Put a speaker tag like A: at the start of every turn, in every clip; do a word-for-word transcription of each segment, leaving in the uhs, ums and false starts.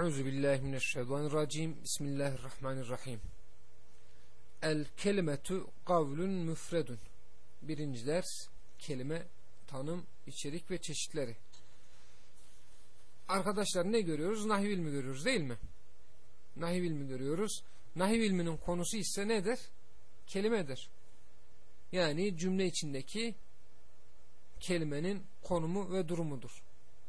A: Euzubillahimineşşeytanirracim. Bismillahirrahmanirrahim. El kelimetu kavlun müfredun. Birinci ders kelime, tanım, içerik ve çeşitleri. Arkadaşlar ne görüyoruz? Nahiv ilmi görüyoruz değil mi? Nahiv ilmi görüyoruz. Nahiv ilminin konusu ise nedir? Kelimedir. Yani cümle içindeki kelimenin konumu ve durumudur.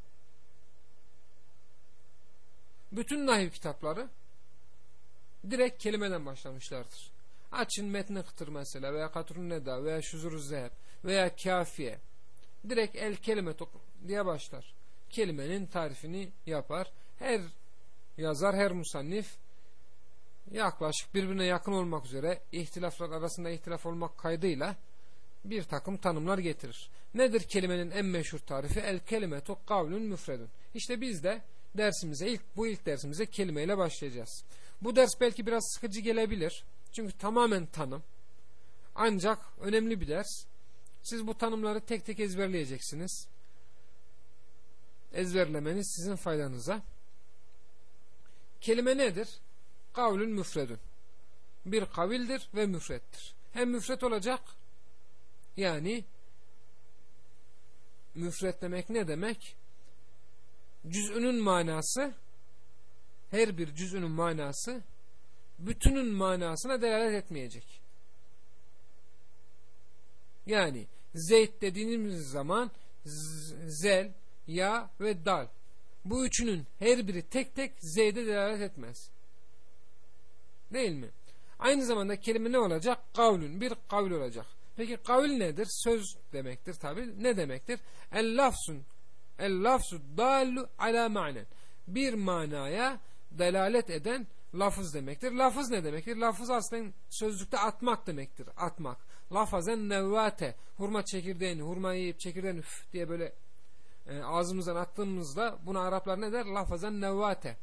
A: Bütün nahiv kitapları direkt kelimeden başlamışlardır. Açın Metn-i Kıtır mesela veya Katrun Neda veya Şuzur-u Zeheb veya Kafiye. Direkt el kelimetu diye başlar. Kelimenin tarifini yapar. Her yazar, her musannif yaklaşık birbirine yakın olmak üzere ihtilaflar arasında ihtilaf olmak kaydıyla bir takım tanımlar getirir. Nedir kelimenin en meşhur tarifi? El kelimetu kavlun müfredun. İşte biz de dersimize ilk bu ilk dersimize kelimeyle başlayacağız. Bu ders belki biraz sıkıcı gelebilir. Çünkü tamamen tanım. Ancak önemli bir ders. Siz bu tanımları tek tek ezberleyeceksiniz. Ezberlemeniz sizin faydanıza. Kelime nedir? Kavlun müfredun. Bir kavildir ve müfrettir. Hem müfret olacak, yani müfret demek ne demek? Cüz'ünün manası, her bir cüz'ünün manası bütünün manasına delalet etmeyecek. Yani Zeyd dediğimiz zaman zel, ya ve dal, bu üçünün her biri tek tek Zeyd'e delalet etmez. Değil mi? Aynı zamanda kelime ne olacak? Kavlun, bir kavl olacak. Peki kavl nedir? Söz demektir tabi. Ne demektir? El lafzun El lafzu dallu ala ma'nen. Bir manaya delalet eden lafız demektir. Lafız ne demektir? Lafız aslında sözlükte atmak demektir. Atmak. Lafazen nevvate. Hurma çekirdeğini, hurmayı yiyip çekirdeğini üf diye böyle e, ağzımızdan attığımızda buna Araplar ne der? Lafazen nevvate.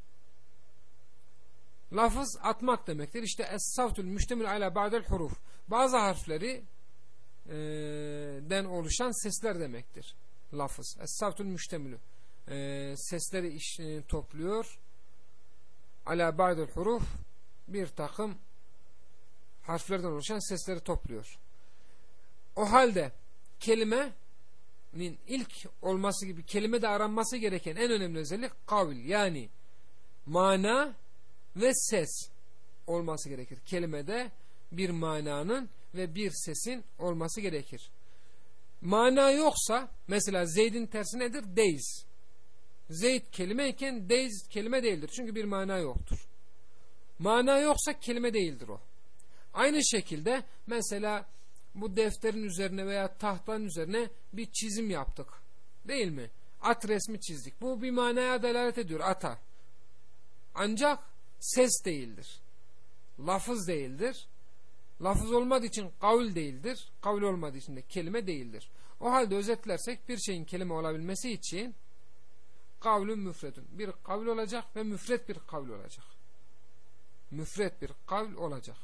A: Lafız atmak demektir. İşte es-savtul müştemil ala ba'del huruf. Bazı harfleri e, den oluşan sesler demektir. Lafız. Es-savtul müştemilü. E, sesleri iş, e, topluyor. Ala ba'del huruf, bir takım harflerden oluşan sesleri topluyor. O halde kelimenin ilk olması gibi kelimede aranması gereken en önemli özellik kavil, yani mana ve ses olması gerekir. Kelimede bir mananın ve bir sesin olması gerekir. Mana yoksa, mesela Zeyd'in tersi nedir? Deyz. Zeyd kelimeyken deyz kelime değildir. Çünkü bir mana yoktur. Mana yoksa kelime değildir o. Aynı şekilde mesela bu defterin üzerine veya tahtanın üzerine bir çizim yaptık. Değil mi? At resmi çizdik. Bu bir manaya delalet ediyor, ata. Ancak ses değildir. Lafız değildir. Lafız olmadığı için kavl değildir. Kavl olmadığı için de kelime değildir. O halde özetlersek bir şeyin kelime olabilmesi için kavlun müfredun. Bir kavl olacak ve müfret bir kavl olacak. Müfret bir kavl olacak.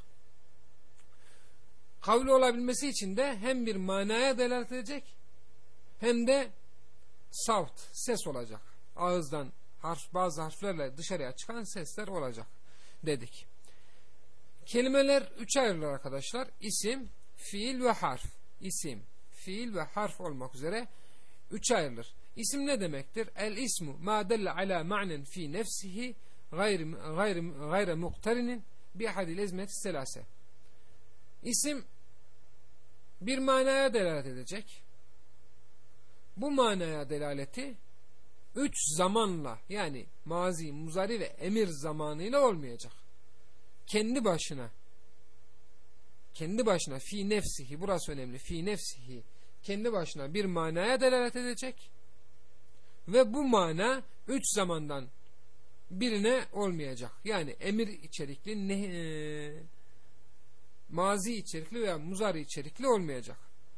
A: Kavl olabilmesi için de hem bir manaya delalet edecek hem de savt, ses olacak. Ağızdan harf, bazı harflerle dışarıya çıkan sesler olacak dedik. Kelimeler üçe ayrılır arkadaşlar. İsim, fiil ve harf. İsim, fiil ve harf olmak üzere üçe ayrılır. İsim ne demektir? El ismu ma delle ala ma'nen fi nefsihi gayri gayri gayri muqtarinin bi ahadil ezmeti selase. İsim bir manaya delalet edecek. Bu manaya delaleti üç zamanla, yani mazi, muzari ve emir zamanıyla olmayacak. Kendi başına kendi başına fi nefsihi, burası önemli, fi nefsihi, kendi başına bir manaya delalet edecek ve bu mana üç zamandan birine olmayacak. Yani emir içerikli, ne, e, mazi içerikli veya muzari içerikli olmayacak.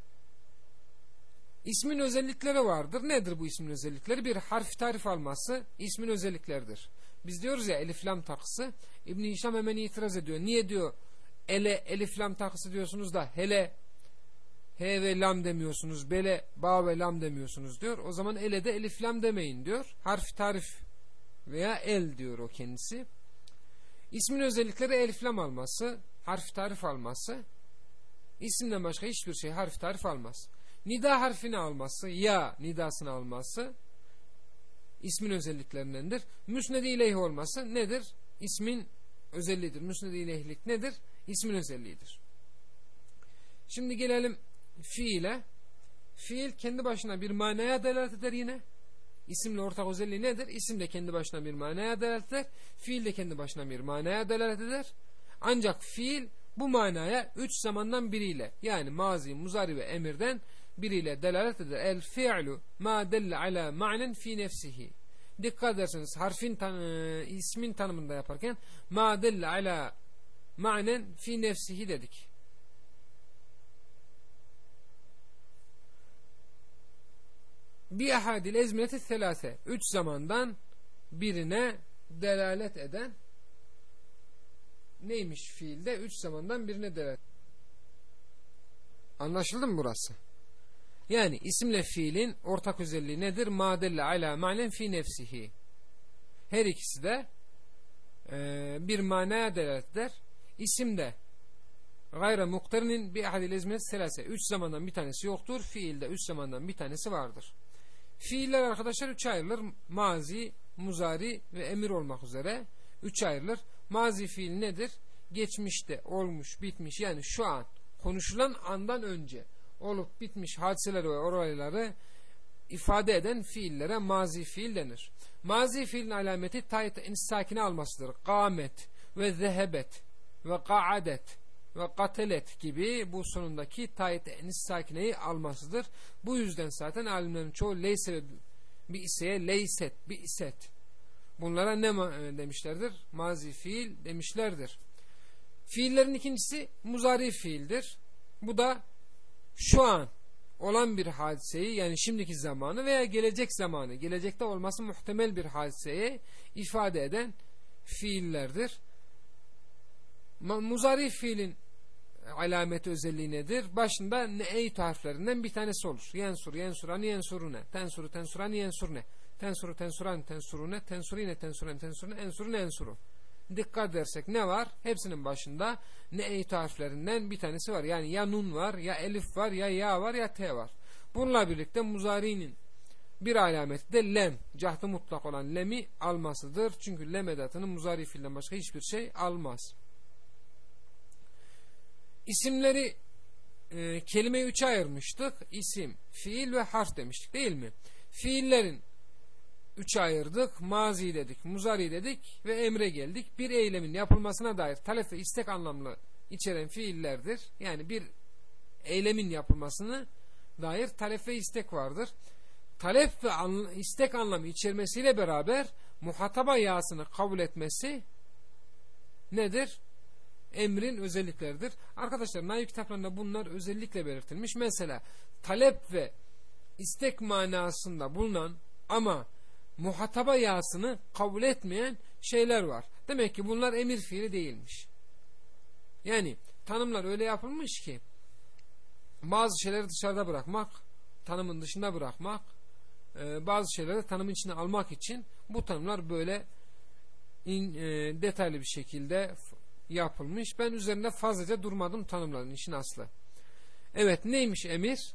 A: İsmin özellikleri vardır. Nedir bu ismin özellikleri? Bir harf tarif alması ismin özellikleridir. Biz diyoruz ya elif lam takısı. İbn-i Hişam hemen itiraz ediyor. Niye diyor ele elif lam takısı diyorsunuz da hele he ve lam demiyorsunuz, bele ba ve lam demiyorsunuz diyor. O zaman ele de elif lam demeyin diyor. Harf tarif veya el diyor o kendisi. İsmin özellikleri elif lam alması, harf tarif alması, isimden başka hiçbir şey harf tarif almaz. Nida harfini alması, ya nidasını alması ismin özelliklerindendir. Müsned-i ileyh olması nedir? İsmin özelliğidir. Müsned-i ileyhlik nedir? İsmin özelliğidir. Şimdi gelelim fiile. Fiil kendi başına bir manaya delalet eder yine. İsimle ortak özelliği nedir? İsim de kendi başına bir manaya delalet eder. Fiil de kendi başına bir manaya delalet eder. Ancak fiil bu manaya üç zamandan biriyle, yani mazi, muzari ve emirden biriyle delalet eder. El fi'lu ma delle ala ma'nen fi nefsihi. Dikkat ederseniz harfin tan e, ismin tanımında yaparken ma delle ala ma'nen fi nefsihi dedik. Bi ahadil ezmineti selase. Üç zamandan birine delalet eden neymiş fiilde? Üç zamandan birine delalet. Anlaşıldı mı burası? Yani isimle fiilin ortak özelliği nedir? Ma delle ala ma'nen fi nefsihi. Her ikisi de e, bir manaya delalet eder. İsim de gayre mukterinin bi ahadil ezmineti selase. Üç zamandan bir tanesi yoktur. Fiilde üç zamandan bir tanesi vardır. Fiiller arkadaşlar üç ayrılır. Mazi, muzari ve emir olmak üzere üç ayrılır. Mazi fiil nedir? Geçmişte olmuş, bitmiş, yani şu an konuşulan andan önce olup bitmiş hadiseleri ve olayları ifade eden fiillere mazi fiil denir. Mazi fiilin alameti tayt sakine almasıdır. Kâmet ve zehebet ve ka'adet ve katelet gibi bu sonundaki tayt enis sakineyi almasıdır. Bu yüzden zaten alimlerin çoğu leyse ve bir iseye leyset, bir iset. Bunlara ne demişlerdir? Mazi fiil demişlerdir. Fiillerin ikincisi muzari fiildir. Bu da şu an olan bir hadiseyi, yani şimdiki zamanı veya gelecek zamanı, gelecekte olması muhtemel bir hadiseyi ifade eden fiillerdir. Muzari fiilin alameti özelliği nedir? Başında ne'eyt harflerinden bir tanesi olur. Yensur, yensurani, yensurune. Tensuru, tensurani, yensurne. Tensuru, tensuran, tensurune. Tensurine, tensuran, tensurune. Ensurun, ensuru. Dikkat edersek ne var? Hepsinin başında ne'eyt harflerinden bir tanesi var. Yani ya nun var, ya elif var, ya ya var, ya t var. Bununla birlikte muzari'nin bir alameti de lem. Cahtı mutlak olan lemi almasıdır. Çünkü lem edatının muzari fiilden başka hiçbir şey almaz. İsimleri e, kelimeyi üçe ayırmıştık. İsim, fiil ve harf demiştik değil mi? Fiillerin üçe ayırdık. Mazi dedik, muzari dedik ve emre geldik. Bir eylemin yapılmasına dair talep ve istek anlamlı içeren fiillerdir. Yani bir eylemin yapılmasına dair talep ve istek vardır. Talep ve anla, istek anlamı içermesiyle beraber muhataba yasını kabul etmesi nedir? Emrin özellikleridir. Arkadaşlar nahiv kitaplarında bunlar özellikle belirtilmiş. Mesela talep ve istek manasında bulunan ama muhataba yasını kabul etmeyen şeyler var. Demek ki bunlar emir fiili değilmiş. Yani tanımlar öyle yapılmış ki bazı şeyleri dışarıda bırakmak, tanımın dışında bırakmak, bazı şeyleri tanımın içine almak için bu tanımlar böyle in, e, detaylı bir şekilde yapılmış. Ben üzerinde fazlaca durmadım tanımların, işin aslı. Evet, neymiş emir?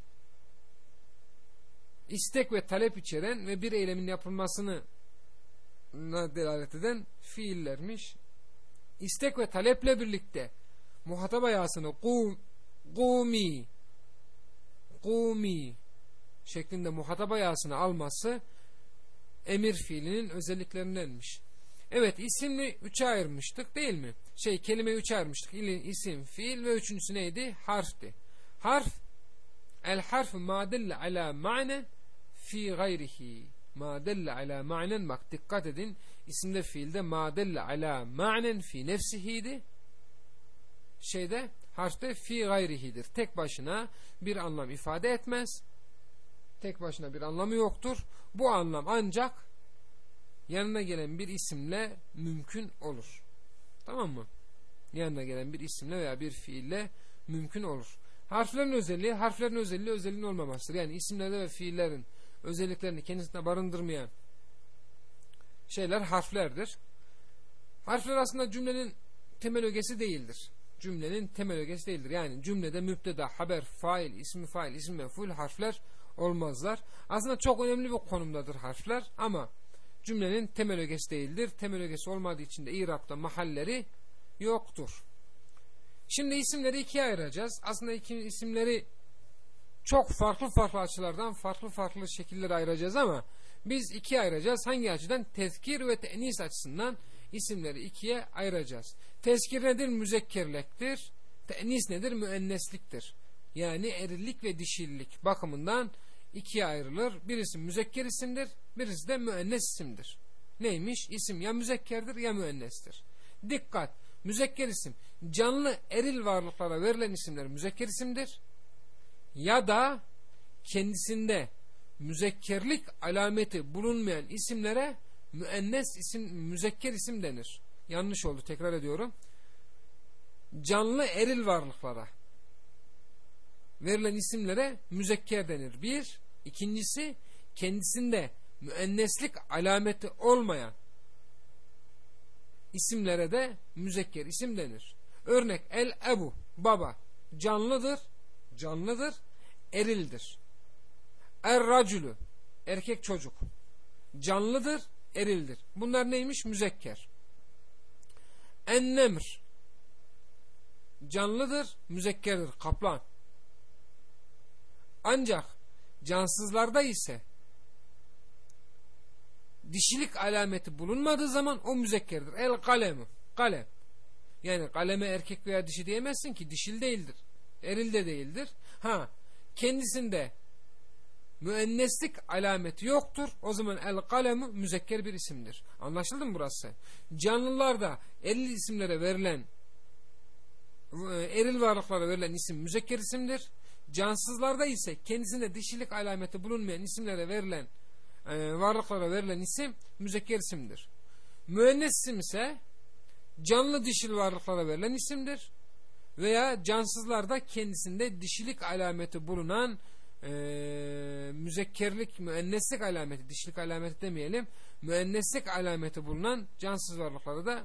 A: İstek ve talep içeren ve bir eylemin yapılmasını delalet eden fiillermiş. İstek ve taleple birlikte muhataba yasını kum, kumi kumi şeklinde muhataba yasını alması emir fiilinin özelliklerindenmiş. Evet, isimli üçe ayırmıştık değil mi? Şey, kelimeyi üçe ayırmıştık. İsim, fiil ve üçüncüsü neydi? Harfti. Harf, el harfu ma delle ala ma'ne fi gayrihi. Ma delle ala ma'nen, bak dikkat edin. İsimde, fiilde ma delle ala ma'nen fi nefsihiydi. Şeyde, harfte fi gayrihidir. Tek başına bir anlam ifade etmez. Tek başına bir anlamı yoktur. Bu anlam ancak yanına gelen bir isimle mümkün olur. Tamam mı? Yanına gelen bir isimle veya bir fiille mümkün olur. Harflerin özelliği, harflerin özelliği özelliğin olmamasıdır. Yani isimlerde ve fiillerin özelliklerini kendisine barındırmayan şeyler harflerdir. Harfler aslında cümlenin temel ögesi değildir. Cümlenin temel ögesi değildir. Yani cümlede mübteda, haber, fail, ismi fail, ismi mef'ul harfler olmazlar. Aslında çok önemli bir konumdadır harfler ama cümlenin temel ögesi değildir. Temel ögesi olmadığı için de İrab'da mahalleri yoktur. Şimdi isimleri ikiye ayıracağız. Aslında iki isimleri çok farklı farklı açılardan farklı farklı şekillere ayıracağız ama biz ikiye ayıracağız. Hangi açıdan? Tezkir ve te'nis açısından isimleri ikiye ayıracağız. Tezkir nedir? Müzekkerliktir. Te'nis nedir? Müennesliktir. Yani erillik ve dişillik bakımından ikiye ayrılır. Birisi müzekker isimdir, birisi de müennes isimdir. Neymiş? İsim ya müzekkerdir ya müennestir. Dikkat! Müzekker isim canlı eril varlıklara verilen isimler müzekker isimdir. Ya da kendisinde müzekkerlik alameti bulunmayan isimlere müennes isim, müzekker isim denir. Yanlış oldu, tekrar ediyorum. Canlı eril varlıklara verilen isimlere müzekker denir. Bir. İkincisi, kendisinde müenneslik alameti olmayan isimlere de müzekker isim denir. Örnek el ebu, baba, canlıdır, canlıdır, erildir. Er racülü, erkek çocuk, canlıdır, erildir. Bunlar neymiş? Müzekker. En nemr, canlıdır, müzekkerdir, kaplan. Ancak cansızlarda ise dişilik alameti bulunmadığı zaman o müzekkerdir. El kalemi, kalem. Yani kaleme erkek veya dişi diyemezsin ki, dişil değildir. Eril de değildir. Ha, kendisinde müenneslik alameti yoktur. O zaman el kalemi müzekker bir isimdir. Anlaşıldı mı burası? Canlılarda eril isimlere verilen, eril varlıklara verilen isim müzekker isimdir. Cansızlarda ise kendisinde dişilik alameti bulunmayan isimlere verilen, e, varlıklara verilen isim müzekker isimdir. Müennes isim ise canlı dişil varlıklara verilen isimdir. Veya cansızlarda kendisinde dişilik alameti bulunan e, müzekkerlik, müenneslik alameti, dişilik alameti demeyelim, müenneslik alameti bulunan cansız varlıklara da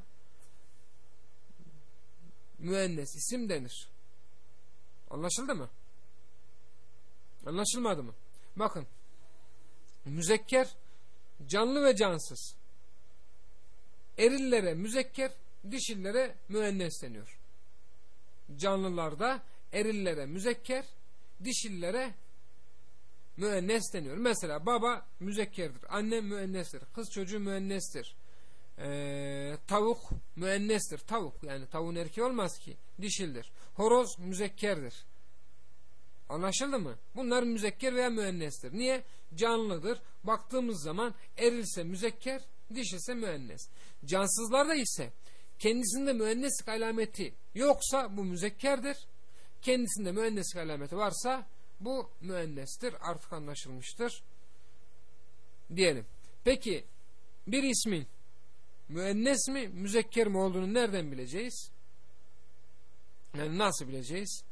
A: müennes isim denir. Anlaşıldı mı? Anlaşılmadı mı? Bakın, müzekker canlı ve cansız. Erillere müzekker, dişillere müennes deniyor. Canlılarda erillere müzekker, dişillere müennes deniyor. Mesela baba müzekkerdir, anne müennestir, kız çocuğu müennestir, ee, tavuk müennestir, tavuk yani tavuğun erkeği olmaz ki, dişildir. Horoz müzekkerdir. Anlaşıldı mı? Bunlar müzekker veya müennestir. Niye? Canlıdır. Baktığımız zaman erilse müzekker, dişilse müennes. Cansızlarda ise kendisinde müenneslik alameti yoksa bu müzekkerdir. Kendisinde müenneslik alameti varsa bu müennestir. Artık anlaşılmıştır diyelim. Peki bir ismin müennes mi müzekker mi olduğunu nereden bileceğiz? Yani nasıl bileceğiz?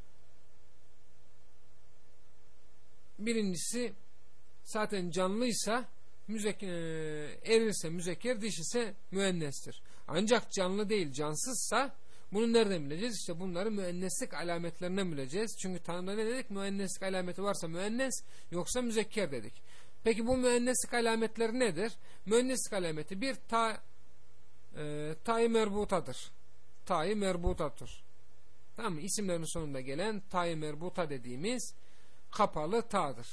A: Birincisi, zaten canlıysa müzek, e, erilse müzekker, dişise müennestir. Ancak canlı değil, cansızsa bunu nereden bileceğiz? İşte bunları müenneslik alametlerinden bileceğiz. Çünkü Tanrı'da ne dedik? Müenneslik alameti varsa müennes, yoksa müzekker dedik. Peki bu müenneslik alametleri nedir? Müenneslik alameti bir ta e, ta-i merbutadır. Ta-i merbutadır. Tamam mı? İsimlerin sonunda gelen ta-i merbuta dediğimiz kapalı ta'dır.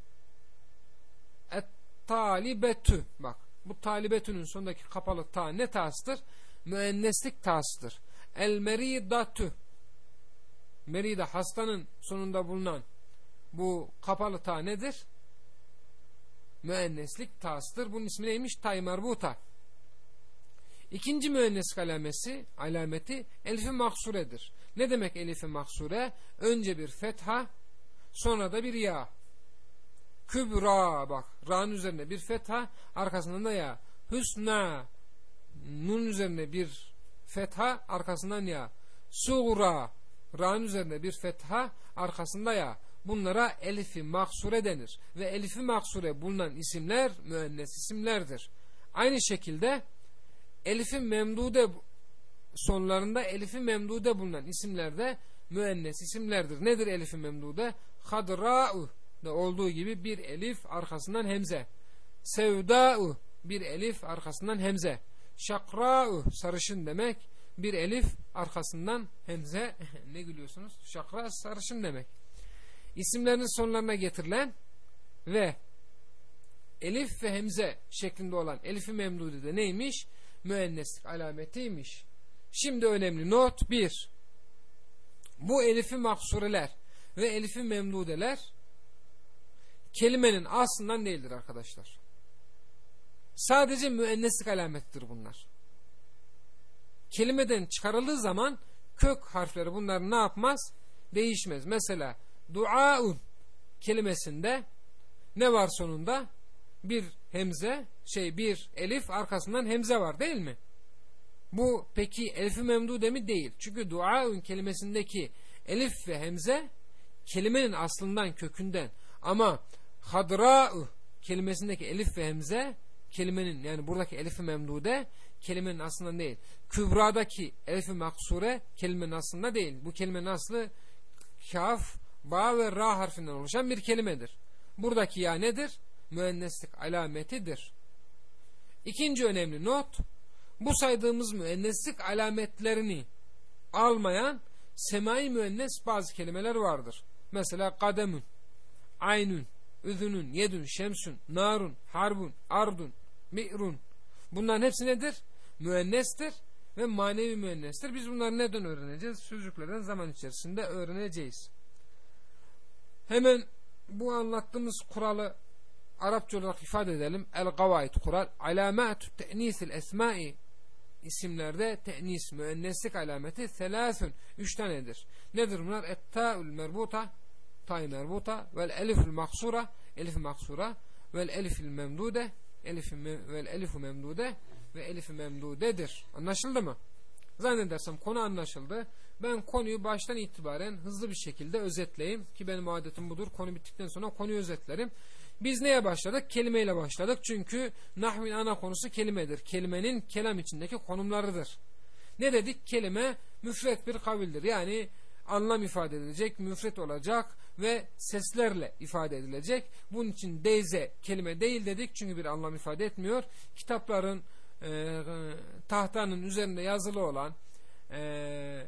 A: Et-talibetü. Bak, bu talibetünün sonundaki kapalı ta ne ta'sıdır? Müenneslik ta'sıdır. El-meridatü. Merida, hastanın sonunda bulunan bu kapalı ta nedir? Müenneslik ta'sıdır. Bunun ismi neymiş? Ta-i merbuta. İkinci müenneslik alameti, alameti elif-i mahsuredir. Ne demek elif-i mahsure? Önce bir fetha, sonra da bir ya. Kübra, bak, ra'nın üzerine bir fetha, arkasından da ya. Hüsna, nun üzerine bir fetha, arkasından ya. Suğra, ra'nın üzerine bir fetha, arkasında ya. Bunlara elif-i mahsure denir. Ve elif-i mahsure bulunan isimler müennes isimlerdir. Aynı şekilde elif-i memdude sonlarında elif-i memdude bulunan isimler de müennes isimlerdir. Nedir elif-i memdude? Hadra'u da olduğu gibi bir elif arkasından hemze. Sevda'u bir elif arkasından hemze. Şakra'u sarışın demek. Bir elif arkasından hemze. Ne gülüyorsunuz? Şakra sarışın demek. İsimlerin sonlarına getirilen ve elif ve hemze şeklinde olan elif-i memdude de neymiş? Müenneslik alametiymiş. Şimdi önemli not bir. Bu elif-i maksureler ve elif-i memdudeler kelimenin aslından değildir arkadaşlar. Sadece müenneslik alametidir bunlar. Kelimeden çıkarıldığı zaman kök harfleri bunlar ne yapmaz? Değişmez. Mesela duaun kelimesinde ne var sonunda? Bir hemze, şey bir elif arkasından hemze var değil mi? Bu peki elif-i memdude mi? Değil. Çünkü duaun kelimesindeki elif ve hemze kelimenin aslından, kökünden. Ama hadra'u kelimesindeki elif ve hemze kelimenin, yani buradaki elif-i memdude kelimenin aslından değil. Kübra'daki elif-i maksure kelimenin aslında değil. Bu kelimenin aslı kaf, ba ve ra harfinden oluşan bir kelimedir. Buradaki ya nedir? Müenneslik alametidir. İkinci önemli not, bu saydığımız müenneslik alametlerini almayan semai müennes bazı kelimeler vardır. Mesela kademun, aynun, üzünün, yedün, şemsün, narun, harbun, ardun, mi'run. Bunların hepsi nedir? Müennestir ve manevi müennestir. Biz bunları neden öğreneceğiz? Sözcüklerden zaman içerisinde öğreneceğiz. Hemen bu anlattığımız kuralı Arapça olarak ifade edelim. El-gavaid kural. Alamatü te'nisil esmai isimlerde te'nis, müenneslik alameti selâsün. Üç tanedir. Nedir bunlar? Et-ta'ül merbuta, ta'y merbuta, vel elifül maksura, elif maksura, vel elifil memdude, elif vel elifu memdude ve elifi memdudedir. Anlaşıldı mı? Zannedersem konu anlaşıldı. Ben konuyu baştan itibaren hızlı bir şekilde özetleyeyim ki benim adetim budur. Konu bittikten sonra konuyu özetlerim. Biz neye başladık? Kelimeyle başladık. Çünkü nahvin ana konusu kelimedir. Kelimenin kelam içindeki konumlarıdır. Ne dedik? Kelime müfret bir kavildir. Yani anlam ifade edilecek, müfret olacak ve seslerle ifade edilecek. Bunun için deyze kelime değil dedik. Çünkü bir anlam ifade etmiyor. Kitapların e, tahtanın üzerinde yazılı olan e,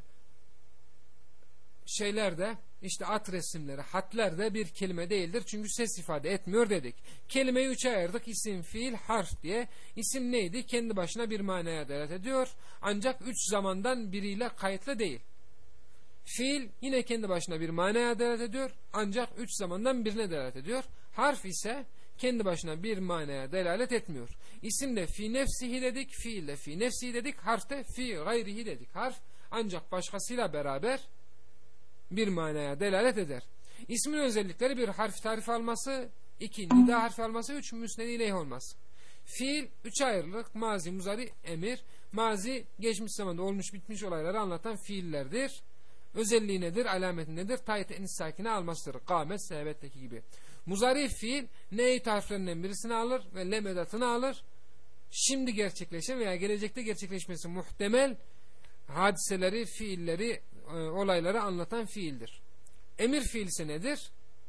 A: şeyler de işte at resimleri, hatler de bir kelime değildir. Çünkü ses ifade etmiyor dedik. Kelimeyi üçe ayırdık. İsim, fiil, harf diye. İsim neydi? Kendi başına bir manaya delalet ediyor. Ancak üç zamandan biriyle kayıtlı değil. Fiil yine kendi başına bir manaya delalet ediyor. Ancak üç zamandan birine delalet ediyor. Harf ise kendi başına bir manaya delalet etmiyor. İsim de fi nefsihi dedik. Fiil de fi nefsihi dedik. Harf de fi gayrihi dedik. Harf ancak başkasıyla beraber bir manaya delalet eder. İsmin özellikleri: bir harf tarif alması, iki nida harfi alması, üç müsned ileyh olması. Fiil üçe ayrılık: mazi, muzari, emir. Mazi geçmiş zamanda olmuş bitmiş olayları anlatan fiillerdir. Özelliği nedir? Alameti nedir? Tayyit enis sakine almasıdır. Kâmet, sehebetteki gibi. Muzari fiil neyt harflerinden birisini alır ve lem edatını alır. Şimdi gerçekleşen veya gelecekte gerçekleşmesi muhtemel hadiseleri, fiilleri, olayları anlatan fiildir. Emir fiil ise nedir?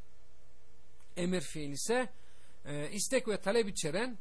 A: Emir fiil ise e, istek ve talep içeren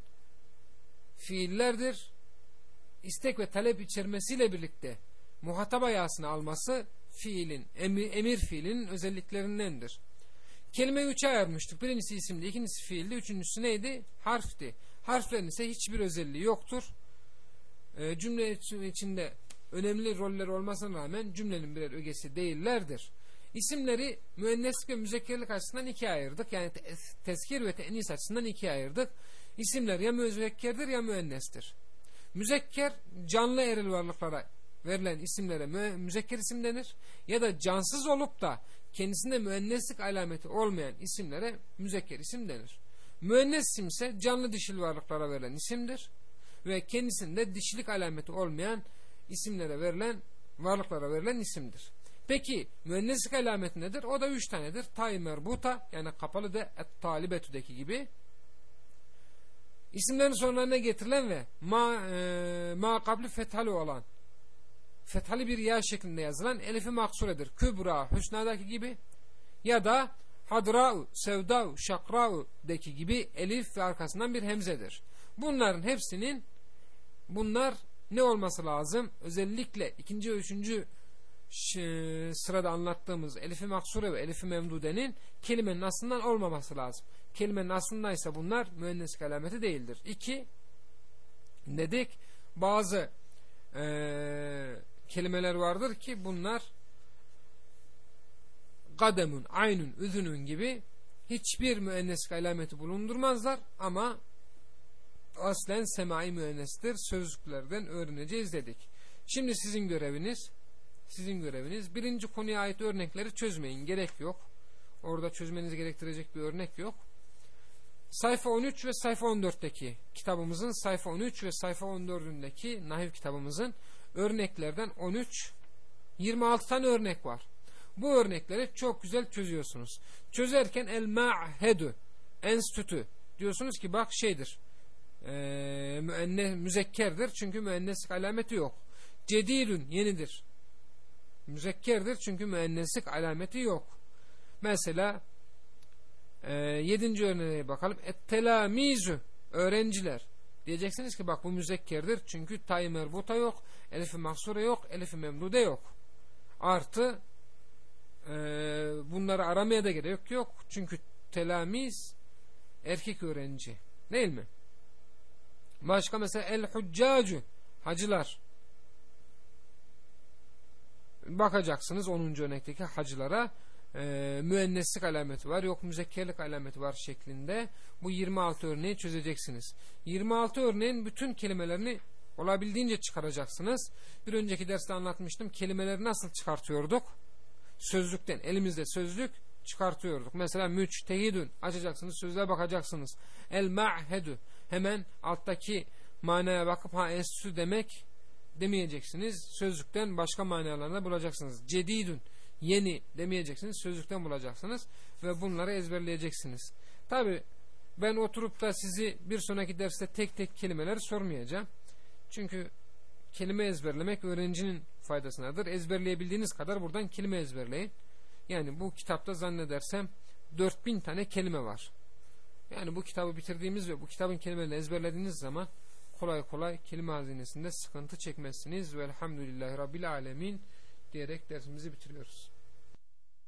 A: fiillerdir. İstek ve talep içermesiyle birlikte muhataba yasını alması fiilin, emir, emir fiilinin özelliklerindendir. Kelimeyi üçe ayırmıştık. Birincisi isimdi, ikincisi fiildi, üçüncüsü neydi? Harfti. Harflerin ise hiçbir özelliği yoktur. E, cümle içinde önemli roller olmasına rağmen cümlenin birer ögesi değillerdir. İsimleri müenneslik ve müzekkerlik açısından ikiye ayırdık. Yani tezkir ve te'nis açısından ikiye ayırdık. İsimler ya müzekkerdir ya müennestir. Müzekker canlı eril varlıklara verilen isimlere mü müzekker isim denir. Ya da cansız olup da kendisinde müenneslik alameti olmayan isimlere müzekker isim denir. Müennes isim ise canlı dişil varlıklara verilen isimdir. Ve kendisinde dişilik alameti olmayan isimlere verilen, varlıklara verilen isimdir. Peki müenneslik alameti nedir? O da üç tanedir. Tay merbuta, yani kapalı, da et talibetüdeki gibi. İsimlerin sonlarına getirilen ve ma, e, ma kabli fethalı olan, fethalı bir ya şeklinde yazılan elifi maksuredir. Kübra, Hüsna'daki gibi ya da Hadra'u, Sevda'u, Şakra'u deki gibi elif ve arkasından bir hemzedir. Bunların hepsinin bunlar ne olması lazım? Özellikle ikinci ve üçüncü sırada anlattığımız elifi maksure ve elifi memdudenin kelimenin aslından olmaması lazım. Kelimenin aslındaysa bunlar müenneslik alameti değildir. İki, dedik bazı e, kelimeler vardır ki bunlar kademun, aynun, üzünün gibi hiçbir müenneslik alameti bulundurmazlar ama aslen semai müennestir. Sözlüklerden öğreneceğiz dedik. Şimdi sizin göreviniz sizin göreviniz birinci konuya ait örnekleri çözmeyin. Gerek yok. Orada çözmenizi gerektirecek bir örnek yok. Sayfa on üç ve sayfa on dörtteki kitabımızın sayfa on üç ve sayfa on dördündeki nahiv kitabımızın örneklerden on üç yirmi altı tane örnek var. Bu örnekleri çok güzel çözüyorsunuz. Çözerken el ma'hedu enstitü diyorsunuz ki bak şeydir. Ee, müenne, müzekkerdir çünkü müenneslik alameti yok. Cedidün yenidir. Müzekkerdir çünkü müenneslik alameti yok. Mesela e, yedinci örneğe bakalım. Et-telamizü öğrenciler. Diyeceksiniz ki bak bu müzekkerdir çünkü tay merbuta yok, elif-i mahsure yok, elif-i memdude yok. Artı e, bunları aramaya da gerek yok çünkü telamiz erkek öğrenci. Değil mi? Başka mesela el-huccacü hacılar. Bakacaksınız onuncu örnekteki hacılara e, müenneslik alameti var, yok müzekkerlik alameti var şeklinde bu yirmi altı örneği çözeceksiniz. yirmi altı örneğin bütün kelimelerini olabildiğince çıkaracaksınız. Bir önceki derste anlatmıştım. Kelimeleri nasıl çıkartıyorduk? Sözlükten, elimizde sözlük çıkartıyorduk. Mesela müçtehidün açacaksınız, sözlüğe bakacaksınız. El ma'hedü hemen alttaki manaya bakıp ha enstitü demek demeyeceksiniz. Sözlükten başka manalarını bulacaksınız. Cedidün yeni demeyeceksiniz. Sözlükten bulacaksınız ve bunları ezberleyeceksiniz. Tabi ben oturup da sizi bir sonraki derste tek tek kelimeleri sormayacağım. Çünkü kelime ezberlemek öğrencinin faydasınadır. Ezberleyebildiğiniz kadar buradan kelime ezberleyin. Yani bu kitapta zannedersem dört bin tane kelime var. Yani bu kitabı bitirdiğimiz ve bu kitabın kelimelerini ezberlediğiniz zaman kolay kolay kelime hazinesinde sıkıntı çekmezsiniz. Velhamdülillahi Rabbil Alemin diyerek dersimizi bitiriyoruz.